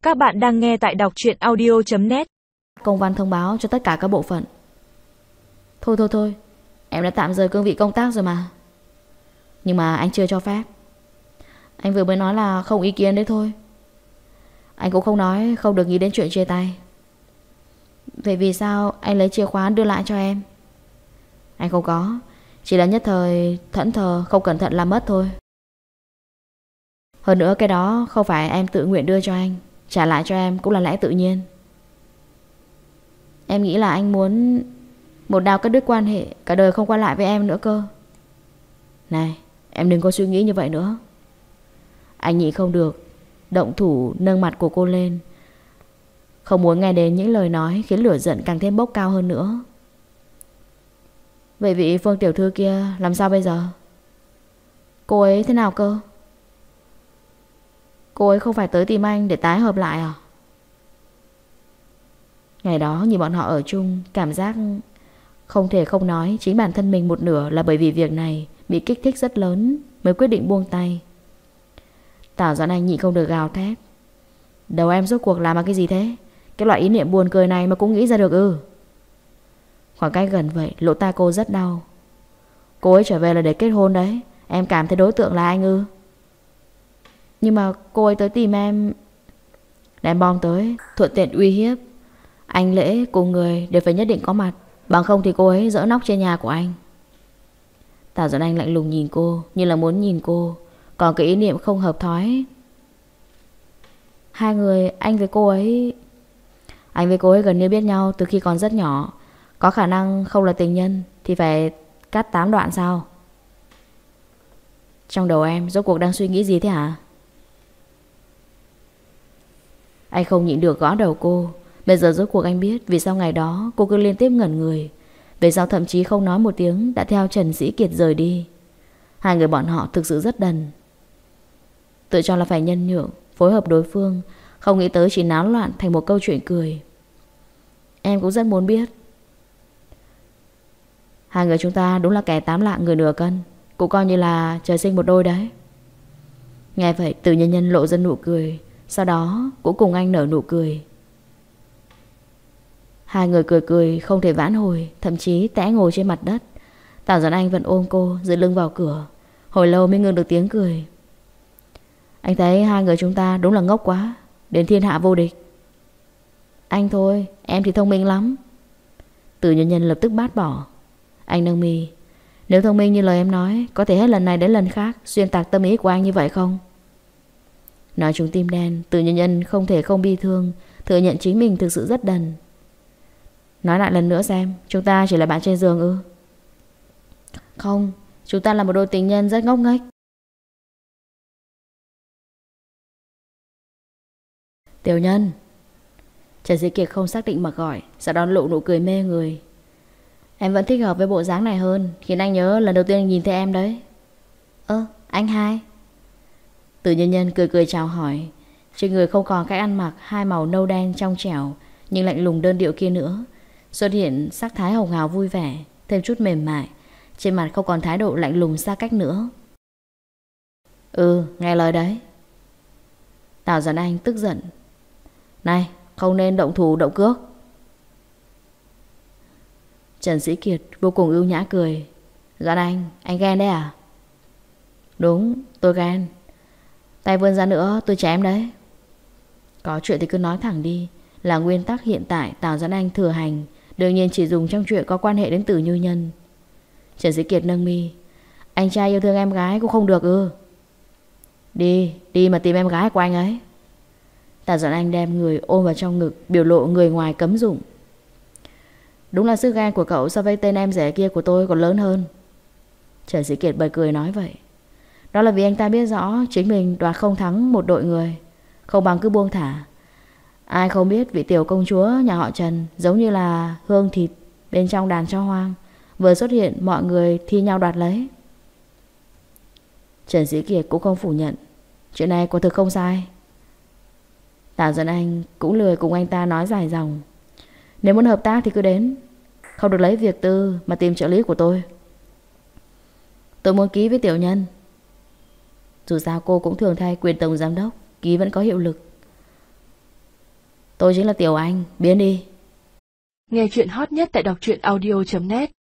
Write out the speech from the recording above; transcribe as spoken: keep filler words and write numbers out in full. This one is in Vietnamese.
Các bạn đang nghe tại đọc truyện audio chấm net. Công văn thông báo cho tất cả các bộ phận. Thôi thôi thôi, em đã tạm rời cương vị công tác rồi mà. Nhưng mà anh chưa cho phép. Anh vừa mới nói là không ý kiến đấy thôi. Anh cũng không nói không được nghĩ đến chuyện chia tay. Vậy vì sao anh lấy chìa khóa đưa lại cho em? Anh không có, chỉ là nhất thời thẫn thờ không cẩn thận làm mất thôi. Hơn nữa cái đó không phải em tự nguyện đưa cho anh, trả lại cho em cũng là lẽ tự nhiên. Em nghĩ là anh muốn một đao cắt đứt quan hệ, cả đời không quay lại với em nữa cơ. Này, em đừng có suy nghĩ như vậy nữa. Anh nhịn không được, động thủ nâng mặt của cô lên, không muốn nghe đến những lời nói khiến lửa giận càng thêm bốc cao hơn nữa. Vậy vị Phương tiểu thư kia làm sao bây giờ? Cô ấy thế nào cơ? Cô ấy không phải tới tìm anh để tái hợp lại à? Ngày đó nhìn bọn họ ở chung, cảm giác không thể không nói chính bản thân mình một nửa là bởi vì việc này bị kích thích rất lớn mới quyết định buông tay. Tào Doãn Anh nhịn không được gào thét. Đầu em rốt cuộc làm cái gì thế? Cái loại ý niệm buồn cười này mà cũng nghĩ ra được ư? Khoảng cách gần vậy, lỗ tai cô rất đau. Cô ấy trở về là để kết hôn đấy. Em cảm thấy đối tượng là anh ư? Nhưng mà cô ấy tới tìm em. Đem bom tới, thuận tiện uy hiếp. Anh Lễ cùng người đều phải nhất định có mặt, bằng không thì cô ấy dỡ nóc trên nhà của anh. Tào Doãn Anh lạnh lùng nhìn cô, như là muốn nhìn cô, còn cái ý niệm không hợp thói. Hai người, anh với cô ấy Anh với cô ấy gần như biết nhau từ khi còn rất nhỏ. Có khả năng không là tình nhân thì phải cắt tám đoạn sao? Trong đầu em rốt cuộc đang suy nghĩ gì thế hả? Anh không nhịn được gõ đầu cô. Bây giờ rốt cuộc anh biết vì sao ngày đó cô cứ liên tiếp ngẩn người, vì sao thậm chí không nói một tiếng đã theo Trần Sĩ Kiệt rời đi. Hai người bọn họ thực sự rất đần. Tự cho là phải nhân nhượng, phối hợp đối phương, không nghĩ tới chỉ náo loạn thành một câu chuyện cười. Em cũng rất muốn biết. Hai người chúng ta đúng là kẻ tám lạng người nửa cân, cũng coi như là trời sinh một đôi đấy. Nghe vậy Từ Nhân Nhân lộ ra nụ cười, sau đó cũng cùng anh nở nụ cười. Hai người cười cười không thể vãn hồi, thậm chí té ngồi trên mặt đất. Tào Doãn Anh vẫn ôm cô, dựa lưng vào cửa. Hồi lâu mới ngừng được tiếng cười. Anh thấy hai người chúng ta đúng là ngốc quá, đến thiên hạ vô địch. Anh thôi, em thì thông minh lắm. Từ Nhân Nhân lập tức bác bỏ. Anh nâng mi. Nếu thông minh như lời em nói, có thể hết lần này đến lần khác xuyên tạc tâm ý của anh như vậy không? Nói trúng tim đen, Từ Nhân Nhân không thể không bi thương, thừa nhận chính mình thực sự rất đần. Nói lại lần nữa xem, chúng ta chỉ là bạn trên giường ư? Không, chúng ta là một đôi tình nhân rất ngốc nghếch. Tiểu Nhân. Trần Sĩ Kiệt không xác định mà gọi, sau đó lộ nụ cười mê người. Em vẫn thích hợp với bộ dáng này hơn, khiến anh nhớ lần đầu tiên nhìn thấy em đấy. Ơ, anh hai. Từ Nhân Nhân cười cười chào hỏi. Trên người không còn cách ăn mặc hai màu nâu đen trong trẻo nhưng lạnh lùng đơn điệu kia nữa, xuất hiện sắc thái hồng hào vui vẻ, thêm chút mềm mại. Trên mặt không còn thái độ lạnh lùng xa cách nữa. Ừ, nghe lời đấy. Tào Doãn Anh tức giận. Này, không nên động thủ động cước. Trần Sĩ Kiệt vô cùng ưu nhã cười. Doãn Anh, anh ghen đấy à? Đúng, tôi ghen. Tay vươn ra nữa tôi chém đấy. Có chuyện thì cứ nói thẳng đi. Là nguyên tắc hiện tại Tào Doãn Anh thừa hành, đương nhiên chỉ dùng trong chuyện có quan hệ đến Từ Như Nhân. Trần Sĩ Kiệt nâng mi. Anh trai yêu thương em gái cũng không được ư? Đi, đi mà tìm em gái của anh ấy. Tào Doãn Anh đem người ôm vào trong ngực, biểu lộ người ngoài cấm dụng. Đúng là sức gan của cậu so với tên em rể kia của tôi còn lớn hơn. Trần Sĩ Kiệt bật cười nói vậy. Đó là vì anh ta biết rõ chính mình đoạt không thắng một đội người, không bằng cứ buông thả. Ai không biết vị tiểu công chúa nhà họ Trần giống như là hương thịt bên trong đàn cho hoang, vừa xuất hiện mọi người thi nhau đoạt lấy. Trần Sĩ Kiệt cũng không phủ nhận. Chuyện này quả thực không sai. Tào Doãn Anh cũng lười cùng anh ta nói dài dòng. Nếu muốn hợp tác thì cứ đến, không được lấy việc tư mà tìm trợ lý của tôi. Tôi muốn ký với Tiểu Nhân. Dù sao cô cũng thường thay quyền tổng giám đốc, ký vẫn có hiệu lực. Tôi chính là Tiểu Anh, biến đi. Nghe chuyện hot nhất tại đọc truyện audio chấm net.